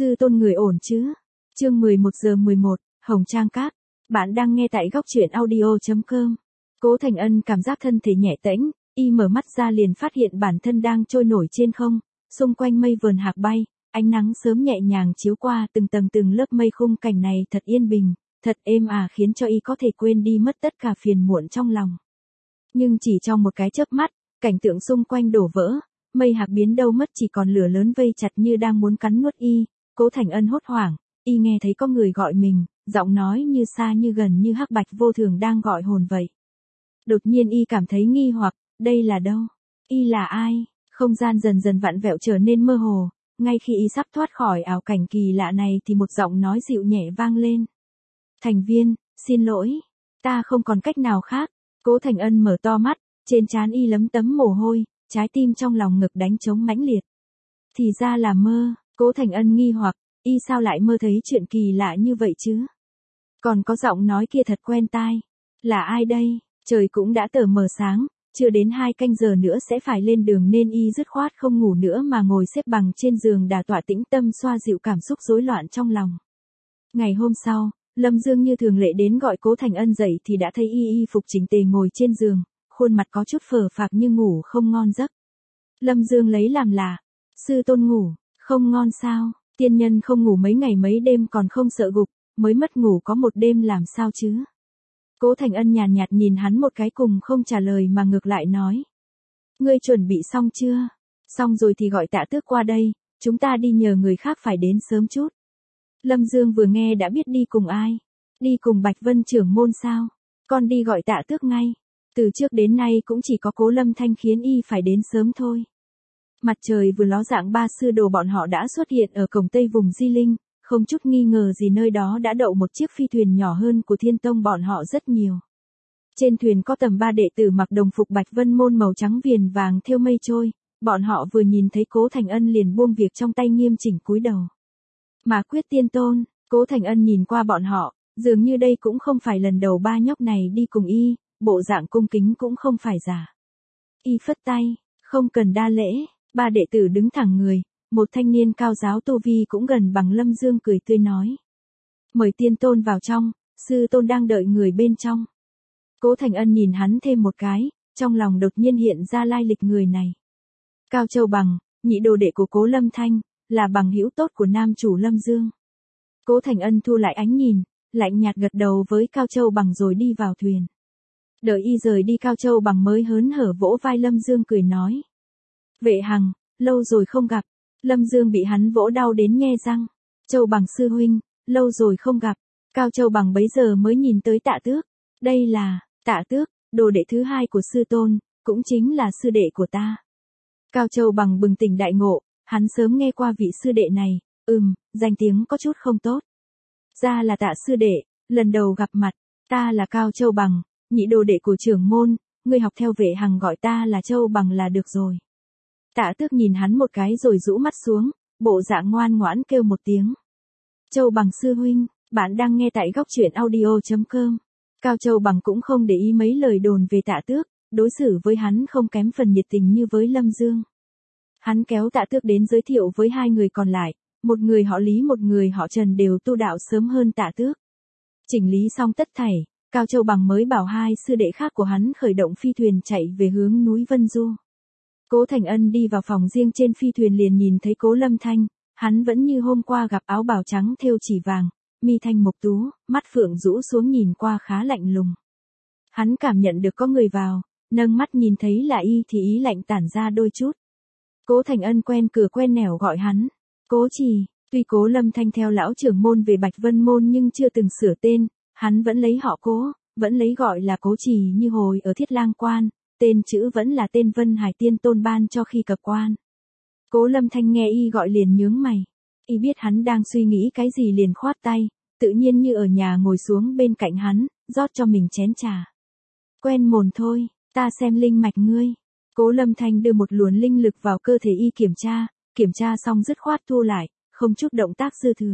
Sư tôn người ổn chứ? Chương 11:11, Hồng Trang Các. Bạn đang nghe tại góc truyện audio.com. Cố Thành Ân cảm giác thân thể nhẹ tễnh, y mở mắt ra liền phát hiện bản thân đang trôi nổi trên không, xung quanh mây vườn hạc bay, ánh nắng sớm nhẹ nhàng chiếu qua từng tầng từng lớp mây, khung cảnh này thật yên bình, thật êm ả, khiến cho y có thể quên đi mất tất cả phiền muộn trong lòng. Nhưng chỉ trong một cái chớp mắt, cảnh tượng xung quanh đổ vỡ, mây hạc biến đâu mất, chỉ còn lửa lớn vây chặt như đang muốn cắn nuốt y. Cố Thành Ân hốt hoảng, y nghe thấy có người gọi mình, giọng nói như xa như gần, như hắc bạch vô thường đang gọi hồn vậy. Đột nhiên y cảm thấy nghi hoặc, đây là đâu? Y là ai? Không gian dần dần vặn vẹo trở nên mơ hồ, ngay khi y sắp thoát khỏi ảo cảnh kỳ lạ này thì một giọng nói dịu nhẹ vang lên. Thành Viên, xin lỗi, ta không còn cách nào khác. Cố Thành Ân mở to mắt, trên trán y lấm tấm mồ hôi, trái tim trong lòng ngực đánh trống mãnh liệt. Thì ra là mơ. Cố Thành Ân nghi hoặc, y sao lại mơ thấy chuyện kỳ lạ như vậy chứ? Còn có giọng nói kia thật quen tai. Là ai đây? Trời cũng đã tờ mờ sáng, chưa đến 2 canh giờ nữa sẽ phải lên đường nên y dứt khoát không ngủ nữa mà ngồi xếp bằng trên giường đả tọa tĩnh tâm, xoa dịu cảm xúc rối loạn trong lòng. Ngày hôm sau, Lâm Dương như thường lệ đến gọi Cố Thành Ân dậy thì đã thấy y phục chỉnh tề ngồi trên giường, khuôn mặt có chút phờ phạc như ngủ không ngon giấc. Lâm Dương lấy làm lạ, sư tôn ngủ không ngon sao? Tiên nhân không ngủ mấy ngày mấy đêm còn không sợ gục, mới mất ngủ có một đêm làm sao chứ? Cố Thành Ân nhàn nhạt nhìn hắn một cái, cùng không trả lời mà ngược lại nói. Ngươi chuẩn bị xong chưa? Xong rồi thì gọi Tạ Tước qua đây, chúng ta đi nhờ người khác phải đến sớm chút. Lâm Dương vừa nghe đã biết đi cùng ai. Đi cùng Bạch Vân trưởng môn sao? Con đi gọi Tạ Tước ngay. Từ trước đến nay cũng chỉ có Cố Lâm Thanh khiến y phải đến sớm thôi. Mặt trời vừa ló dạng, ba sư đồ bọn họ đã xuất hiện ở cổng tây vùng Di Linh, không chút nghi ngờ gì nơi đó đã đậu một chiếc phi thuyền nhỏ hơn của Thiên Tông bọn họ rất nhiều. Trên thuyền có tầm 3 đệ tử mặc đồng phục Bạch Vân môn màu trắng viền vàng thêu mây trôi, bọn họ vừa nhìn thấy Cố Thành Ân liền buông việc trong tay, nghiêm chỉnh cúi đầu. Mà Quyết Tiên Tôn, Cố Thành Ân nhìn qua bọn họ, dường như đây cũng không phải lần đầu ba nhóc này đi cùng y, bộ dạng cung kính cũng không phải giả. Y phất tay, không cần đa lễ. Ba đệ tử đứng thẳng người, một thanh niên cao giáo tu vi cũng gần bằng Lâm Dương cười tươi nói. Mời Tiên Tôn vào trong, sư tôn đang đợi người bên trong. Cố Thành Ân nhìn hắn thêm một cái, trong lòng đột nhiên hiện ra lai lịch người này. Cao Châu Bằng, nhị đồ đệ của Cố Lâm Thanh, là bằng hữu tốt của nam chủ Lâm Dương. Cố Thành Ân thu lại ánh nhìn, lạnh nhạt gật đầu với Cao Châu Bằng rồi đi vào thuyền. Đợi y rời đi, Cao Châu Bằng mới hớn hở vỗ vai Lâm Dương cười nói. Vệ Hằng, lâu rồi không gặp. Lâm Dương bị hắn vỗ đau đến nhe răng. Châu Bằng sư huynh, lâu rồi không gặp. Cao Châu Bằng bấy giờ mới nhìn tới Tạ Tước. Đây là Tạ Tước, đồ đệ thứ hai của sư tôn, cũng chính là sư đệ của ta. Cao Châu Bằng bừng tỉnh đại ngộ, hắn sớm nghe qua vị sư đệ này, danh tiếng có chút không tốt. Ra là Tạ sư đệ, lần đầu gặp mặt, ta là Cao Châu Bằng, nhị đồ đệ của trưởng môn, ngươi học theo Vệ Hằng gọi ta là Châu Bằng là được rồi. Tạ Tước nhìn hắn một cái rồi rũ mắt xuống, bộ dạng ngoan ngoãn kêu một tiếng. Châu Bằng sư huynh, bạn đang nghe tại góc truyện audio.com. Cao Châu Bằng cũng không để ý mấy lời đồn về Tạ Tước, đối xử với hắn không kém phần nhiệt tình như với Lâm Dương. Hắn kéo Tạ Tước đến giới thiệu với hai người còn lại, một người họ Lý một người họ Trần đều tu đạo sớm hơn Tạ Tước. Chỉnh lý xong tất thảy, Cao Châu Bằng mới bảo hai sư đệ khác của hắn khởi động phi thuyền chạy về hướng núi Vân Du. Cố Thành Ân đi vào phòng riêng trên phi thuyền liền nhìn thấy Cố Lâm Thanh, hắn vẫn như hôm qua gặp, áo bào trắng thêu chỉ vàng, mi thanh mộc tú, mắt phượng rũ xuống nhìn qua khá lạnh lùng. Hắn cảm nhận được có người vào, nâng mắt nhìn thấy là y thì ý lạnh tản ra đôi chút. Cố Thành Ân quen cửa quen nẻo gọi hắn, Cố Trì. Tuy Cố Lâm Thanh theo lão trưởng môn về Bạch Vân môn nhưng chưa từng sửa tên, hắn vẫn lấy họ Cố, vẫn lấy gọi là Cố Trì như hồi ở Thiết Lang Quan. Tên chữ vẫn là tên Vân Hải Tiên Tôn ban cho khi cập quan. Cố Lâm Thanh nghe y gọi liền nhướng mày. Y biết hắn đang suy nghĩ cái gì liền khoát tay, tự nhiên như ở nhà ngồi xuống bên cạnh hắn, rót cho mình chén trà. Quen mồn thôi, ta xem linh mạch ngươi. Cố Lâm Thanh đưa một luồn linh lực vào cơ thể y kiểm tra xong dứt khoát thu lại, không chút động tác dư thừa.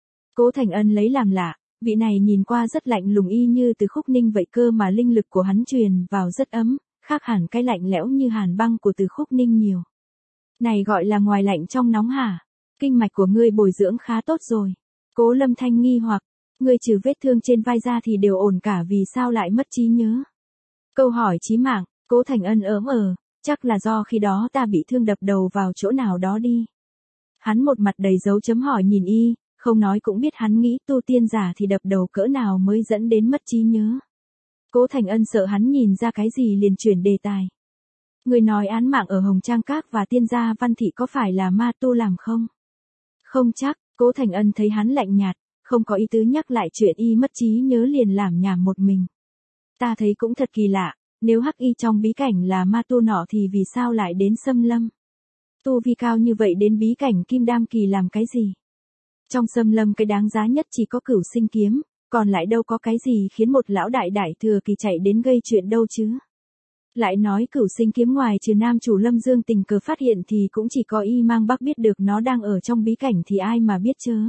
Cố Thành Ân lấy làm lạ, vị này nhìn qua rất lạnh lùng y như từ Khúc Ninh vậy cơ mà linh lực của hắn truyền vào rất ấm. Khác hẳn cái lạnh lẽo như hàn băng của Từ Khúc Ninh nhiều. Này gọi là ngoài lạnh trong nóng hả? Kinh mạch của ngươi bồi dưỡng khá tốt rồi. Cố Lâm Thanh nghi hoặc, ngươi trừ vết thương trên vai ra thì đều ổn cả, vì sao lại mất trí nhớ? Câu hỏi chí mạng, Cố Thành Ân chắc là do khi đó ta bị thương đập đầu vào chỗ nào đó đi. Hắn một mặt đầy dấu chấm hỏi nhìn y, không nói cũng biết hắn nghĩ tu tiên giả thì đập đầu cỡ nào mới dẫn đến mất trí nhớ. Cố Thành Ân sợ hắn nhìn ra cái gì liền chuyển đề tài. Người nói án mạng ở Hồng Trang Các và Tiên Gia Văn Thị có phải là ma tu làm không? Không chắc, Cố Thành Ân thấy hắn lạnh nhạt, không có ý tứ nhắc lại chuyện y mất trí nhớ liền làm nhảm một mình. Ta thấy cũng thật kỳ lạ, nếu hắc y trong bí cảnh là ma tu nọ thì vì sao lại đến Xâm Lâm? Tu vi cao như vậy đến bí cảnh Kim Đam Kỳ làm cái gì? Trong Xâm Lâm cái đáng giá nhất chỉ có Cửu Sinh Kiếm, còn lại đâu có cái gì khiến một lão đại thừa kỳ chạy đến gây chuyện đâu chứ. Lại nói Cửu Sinh Kiếm ngoài trừ nam chủ Lâm Dương tình cờ phát hiện thì cũng chỉ có y Mang Bắc biết được nó đang ở trong bí cảnh thì ai mà biết chớ.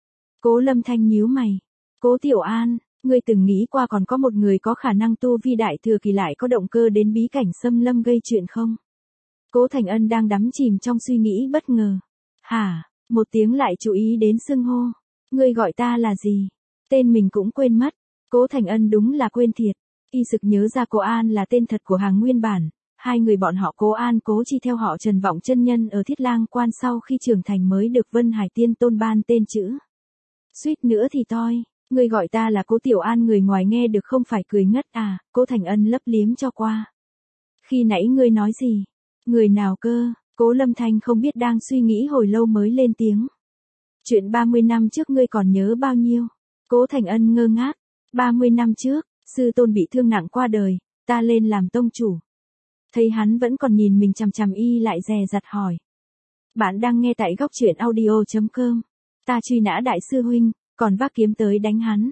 Cố Lâm Thanh nhíu mày. Cố Tiểu An, ngươi từng nghĩ qua còn có một người có khả năng tu vi đại thừa kỳ lại có động cơ đến bí cảnh Xâm Lâm gây chuyện không? Cố Thành Ân đang đắm chìm trong suy nghĩ bất ngờ. Hả, một tiếng lại chú ý đến xưng hô. Ngươi gọi ta là gì? Tên mình cũng quên mất. Cố Thành Ân đúng là quên thiệt. Y sực nhớ ra Cố An là tên thật của Hàng Nguyên Bản. Hai người bọn họ Cố An Cố Chi theo họ Trần Vọng chân nhân ở Thiết Lang Quan sau khi trưởng thành mới được Vân Hải Tiên Tôn ban tên chữ. Suýt nữa thì toi. Ngươi gọi ta là Cố Tiểu An, người ngoài nghe được không phải cười ngất à? Cố Thành Ân lấp liếm cho qua. Khi nãy ngươi nói gì? Người nào cơ? Cố Lâm Thanh không biết đang suy nghĩ hồi lâu mới lên tiếng. Chuyện 30 năm trước ngươi còn nhớ bao nhiêu? Cố Thành Ân ngơ ngác. 30 năm trước, sư tôn bị thương nặng qua đời, ta lên làm tông chủ. Thấy hắn vẫn còn nhìn mình chằm chằm y lại dè dặt hỏi. Bạn đang nghe tại góc truyện audio.com. Ta truy nã đại sư huynh, còn vác kiếm tới đánh hắn.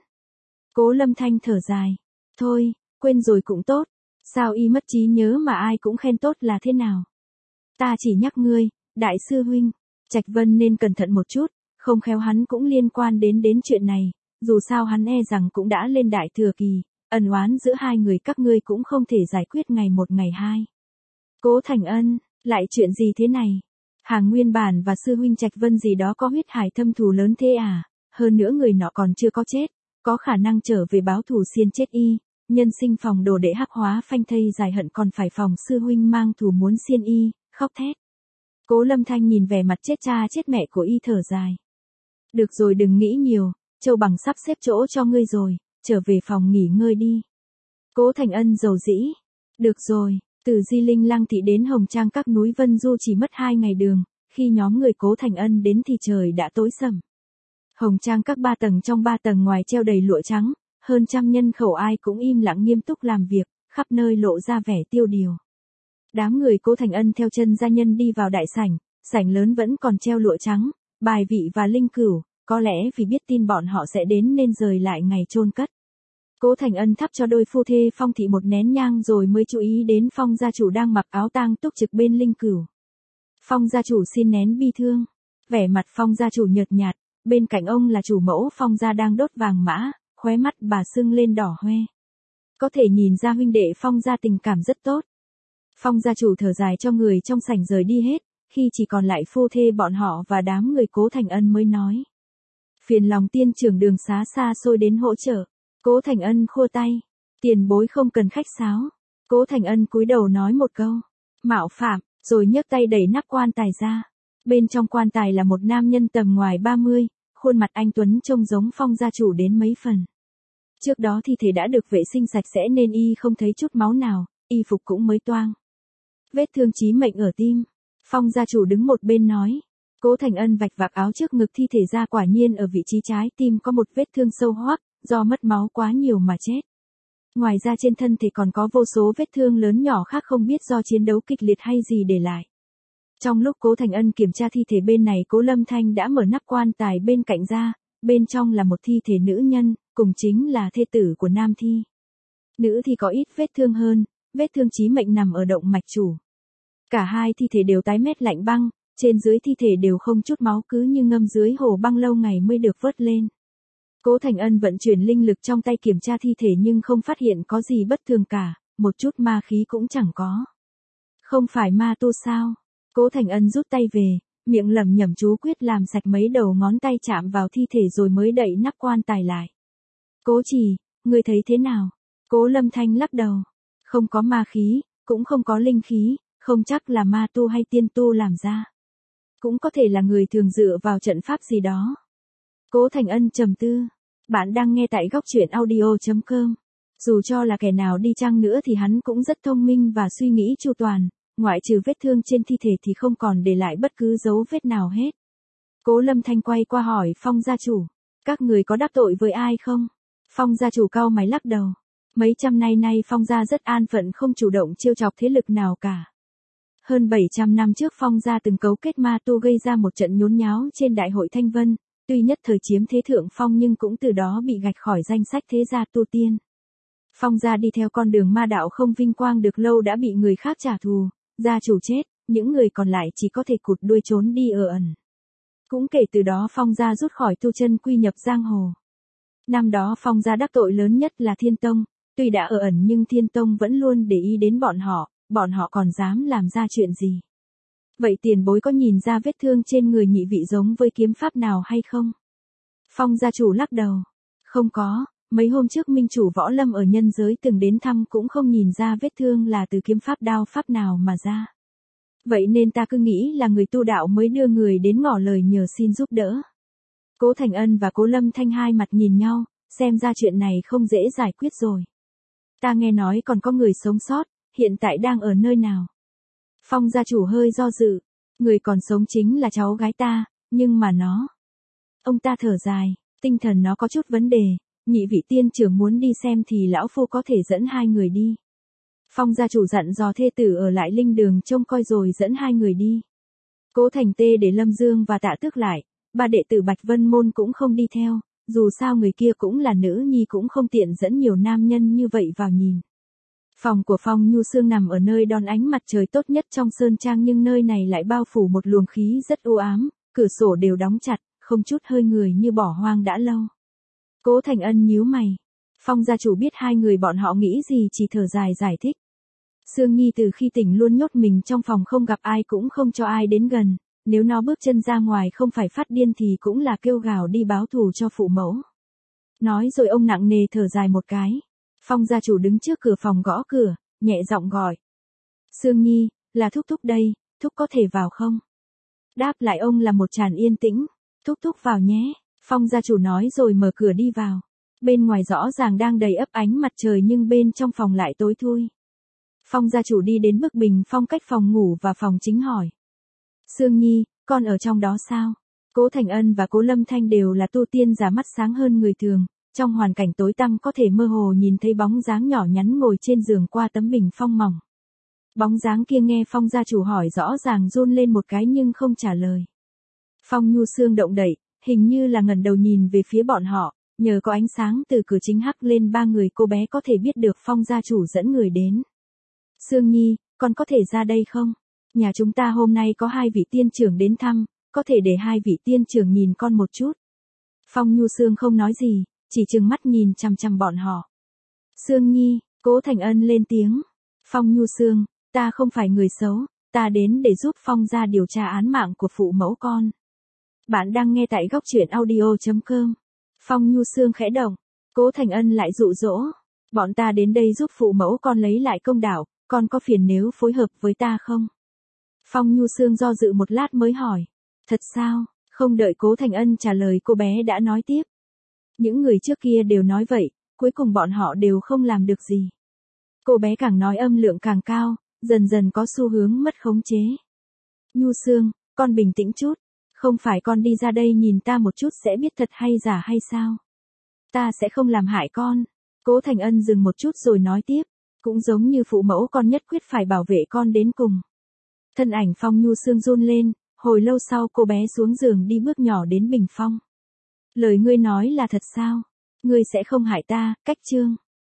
Cố Lâm Thanh thở dài. Thôi, quên rồi cũng tốt. Sao y mất trí nhớ mà ai cũng khen tốt là thế nào? Ta chỉ nhắc ngươi, đại sư huynh, Trạch Vân nên cẩn thận một chút, không khéo hắn cũng liên quan đến chuyện này, dù sao hắn e rằng cũng đã lên đại thừa kỳ, ân oán giữa hai người các ngươi cũng không thể giải quyết ngày một ngày hai. Cố Thành Ân, lại chuyện gì thế này? Hàng Nguyên Bản và sư huynh Trạch Vân gì đó có huyết hải thâm thù lớn thế à? Hơn nữa người nọ còn chưa có chết, có khả năng trở về báo thù xiên chết y. Nhân sinh phòng đồ đệ hắc hóa phanh thây dài hận còn phải phòng sư huynh mang thù muốn xiên y, khóc thét. Cố Lâm Thanh nhìn vẻ mặt chết cha chết mẹ của y thở dài. Được rồi đừng nghĩ nhiều, Châu Bằng sắp xếp chỗ cho ngươi rồi, trở về phòng nghỉ ngơi đi. Cố Thành Ân dầu dĩ. Được rồi, từ Di Linh Lăng Thị đến Hồng Trang Các núi Vân Du chỉ mất 2 ngày đường, khi nhóm người Cố Thành Ân đến thì trời đã tối sầm. Hồng Trang Các 3 tầng, trong 3 tầng ngoài treo đầy lụa trắng. Hơn trăm nhân khẩu ai cũng im lặng nghiêm túc làm việc, khắp nơi lộ ra vẻ tiêu điều. Đám người Cố Thành Ân theo chân gia nhân đi vào đại sảnh, sảnh lớn vẫn còn treo lụa trắng, bài vị và linh cửu, có lẽ vì biết tin bọn họ sẽ đến nên rời lại ngày chôn cất. Cố Thành Ân thắp cho đôi phu thê Phong Thị một nén nhang rồi mới chú ý đến Phong gia chủ đang mặc áo tang túc trực bên linh cửu. Phong gia chủ xin nén bi thương, vẻ mặt Phong gia chủ nhợt nhạt, bên cạnh ông là chủ mẫu Phong gia đang đốt vàng mã. Khóe mắt bà sưng lên đỏ hoe. Có thể nhìn ra huynh đệ Phong gia tình cảm rất tốt. Phong gia chủ thở dài cho người trong sảnh rời đi hết, khi chỉ còn lại phu thê bọn họ và đám người Cố Thành Ân mới nói. Phiền lòng tiên trưởng đường xá xa xôi đến hỗ trợ. Cố Thành Ân khua tay. Tiền bối không cần khách sáo. Cố Thành Ân cúi đầu nói một câu. Mạo phạm, rồi nhấc tay đẩy nắp quan tài ra. Bên trong quan tài là một nam nhân tầm ngoài 30. Khuôn mặt anh tuấn trông giống Phong gia chủ đến mấy phần. Trước đó thi thể đã được vệ sinh sạch sẽ nên y không thấy chút máu nào, y phục cũng mới toang. Vết thương chí mệnh ở tim. Phong gia chủ đứng một bên nói. Cố Thành Ân vạch vạc áo trước ngực thi thể ra, quả nhiên ở vị trí trái tim có một vết thương sâu hoắc, do mất máu quá nhiều mà chết. Ngoài ra trên thân thể còn có vô số vết thương lớn nhỏ khác không biết do chiến đấu kịch liệt hay gì để lại. Trong lúc Cố Thành Ân kiểm tra thi thể bên này, Cố Lâm Thanh đã mở nắp quan tài bên cạnh ra, bên trong là một thi thể nữ nhân, cùng chính là thê tử của nam thi. Nữ thi có ít vết thương hơn, vết thương chí mệnh nằm ở động mạch chủ. Cả hai thi thể đều tái mét lạnh băng, trên dưới thi thể đều không chút máu, cứ như ngâm dưới hồ băng lâu ngày mới được vớt lên. Cố Thành Ân vận chuyển linh lực trong tay kiểm tra thi thể nhưng không phát hiện có gì bất thường cả, một chút ma khí cũng chẳng có. Không phải ma tu sao? Cố Thành Ân rút tay về, miệng lẩm nhẩm chú quyết làm sạch mấy đầu ngón tay chạm vào thi thể rồi mới đậy nắp quan tài lại. Cố Trì, ngươi thấy thế nào? Cố Lâm Thanh lắc đầu. Không có ma khí, cũng không có linh khí, không chắc là ma tu hay tiên tu làm ra. Cũng có thể là người thường dựa vào trận pháp gì đó. Cố Thành Ân trầm tư. Bạn đang nghe tại góc truyện audio.com. Dù cho là kẻ nào đi chăng nữa thì hắn cũng rất thông minh và suy nghĩ chu toàn, ngoại trừ vết thương trên thi thể thì không còn để lại bất cứ dấu vết nào hết. Cố Lâm Thanh quay qua hỏi Phong gia chủ, các người có đắc tội với ai không? Phong gia chủ cau mày lắc đầu. Mấy trăm nay nay Phong gia rất an phận không chủ động trêu chọc thế lực nào cả. Hơn 700 năm trước Phong gia từng cấu kết ma tu gây ra một trận nhốn nháo trên đại hội Thanh Vân, tuy nhất thời chiếm thế thượng phong nhưng cũng từ đó bị gạch khỏi danh sách thế gia tu tiên. Phong gia đi theo con đường ma đạo không vinh quang được lâu đã bị người khác trả thù, gia chủ chết, những người còn lại chỉ có thể cụt đuôi trốn đi ở ẩn. Cũng kể từ đó Phong gia rút khỏi tu chân quy nhập giang hồ. Năm đó Phong gia đắc tội lớn nhất là Thiên Tông, tuy đã ở ẩn nhưng Thiên Tông vẫn luôn để ý đến bọn họ còn dám làm ra chuyện gì. Vậy tiền bối có nhìn ra vết thương trên người nhị vị giống với kiếm pháp nào hay không? Phong gia chủ lắc đầu. Không có, mấy hôm trước minh chủ võ lâm ở nhân giới từng đến thăm cũng không nhìn ra vết thương là từ kiếm pháp đao pháp nào mà ra. Vậy nên ta cứ nghĩ là người tu đạo mới đưa người đến ngỏ lời nhờ xin giúp đỡ. Cố Thành Ân và Cố Lâm Thanh hai mặt nhìn nhau, xem ra chuyện này không dễ giải quyết rồi. Ta nghe nói còn có người sống sót, hiện tại đang ở nơi nào? Phong gia chủ hơi do dự, người còn sống chính là cháu gái ta, nhưng mà nó. Ông ta thở dài, tinh thần nó có chút vấn đề, nhị vị tiên trưởng muốn đi xem thì lão phu có thể dẫn hai người đi. Phong gia chủ dặn dò thê tử ở lại linh đường trông coi rồi dẫn hai người đi. Cố Thành Tê để Lâm Dương và Tạ Tước lại, ba đệ tử Bạch Vân Môn cũng không đi theo, dù sao người kia cũng là nữ nhi cũng không tiện dẫn nhiều nam nhân như vậy vào nhìn. Phòng của Phong Nhu Sương nằm ở nơi đón ánh mặt trời tốt nhất trong sơn trang nhưng nơi này lại bao phủ một luồng khí rất u ám, cửa sổ đều đóng chặt, không chút hơi người như bỏ hoang đã lâu. Cố Thành Ân nhíu mày. Phong gia chủ biết hai người bọn họ nghĩ gì chỉ thở dài giải thích. Sương Nhi từ khi tỉnh luôn nhốt mình trong phòng không gặp ai cũng không cho ai đến gần, nếu nó bước chân ra ngoài không phải phát điên thì cũng là kêu gào đi báo thù cho phụ mẫu. Nói rồi ông nặng nề thở dài một cái. Phong gia chủ đứng trước cửa phòng gõ cửa, nhẹ giọng gọi. Sương Nhi, là Thúc Thúc đây, Thúc có thể vào không? Đáp lại ông là một tràn yên tĩnh. Thúc Thúc vào nhé, Phong gia chủ nói rồi mở cửa đi vào. Bên ngoài rõ ràng đang đầy ắp ánh mặt trời nhưng bên trong phòng lại tối thui. Phong gia chủ đi đến bức bình phong cách phòng ngủ và phòng chính hỏi. Sương Nhi, con ở trong đó sao? Cố Thành Ân và Cố Lâm Thanh đều là tu tiên giả mắt sáng hơn người thường. Trong hoàn cảnh tối tăm có thể mơ hồ nhìn thấy bóng dáng nhỏ nhắn ngồi trên giường qua tấm bình phong mỏng. Bóng dáng kia nghe Phong gia chủ hỏi rõ ràng run lên một cái nhưng không trả lời. Phong Nhu Sương động đậy, hình như là ngẩng đầu nhìn về phía bọn họ, nhờ có ánh sáng từ cửa chính hắt lên ba người cô bé có thể biết được Phong gia chủ dẫn người đến. Sương Nhi, con có thể ra đây không? Nhà chúng ta hôm nay có hai vị tiên trưởng đến thăm, có thể để hai vị tiên trưởng nhìn con một chút. Phong Nhu Sương không nói gì, chỉ trừng mắt nhìn chằm chằm bọn họ. Sương Nhi, Cố Thành Ân lên tiếng. Phong Nhu Sương, ta không phải người xấu, ta đến để giúp Phong gia điều tra án mạng của phụ mẫu con. Bạn đang nghe tại góc truyện audio.com. Phong Nhu Sương khẽ động, Cố Thành Ân lại dụ dỗ. Bọn ta đến đây giúp phụ mẫu con lấy lại công đạo, con có phiền nếu phối hợp với ta không? Phong Nhu Sương do dự một lát mới hỏi. Thật sao? Không đợi Cố Thành Ân trả lời cô bé đã nói tiếp. Những người trước kia đều nói vậy, cuối cùng bọn họ đều không làm được gì. Cô bé càng nói âm lượng càng cao, dần dần có xu hướng mất khống chế. Nhu Sương, con bình tĩnh chút. Không phải con đi ra đây nhìn ta một chút sẽ biết thật hay giả hay sao? Ta sẽ không làm hại con. Cố Thành Ân dừng một chút rồi nói tiếp. Cũng giống như phụ mẫu con nhất quyết phải bảo vệ con đến cùng. Thân ảnh Phong Nhu Sương run lên, hồi lâu sau cô bé xuống giường đi bước nhỏ đến bình phong. Lời ngươi nói là thật sao? Ngươi sẽ không hại ta, cách chương.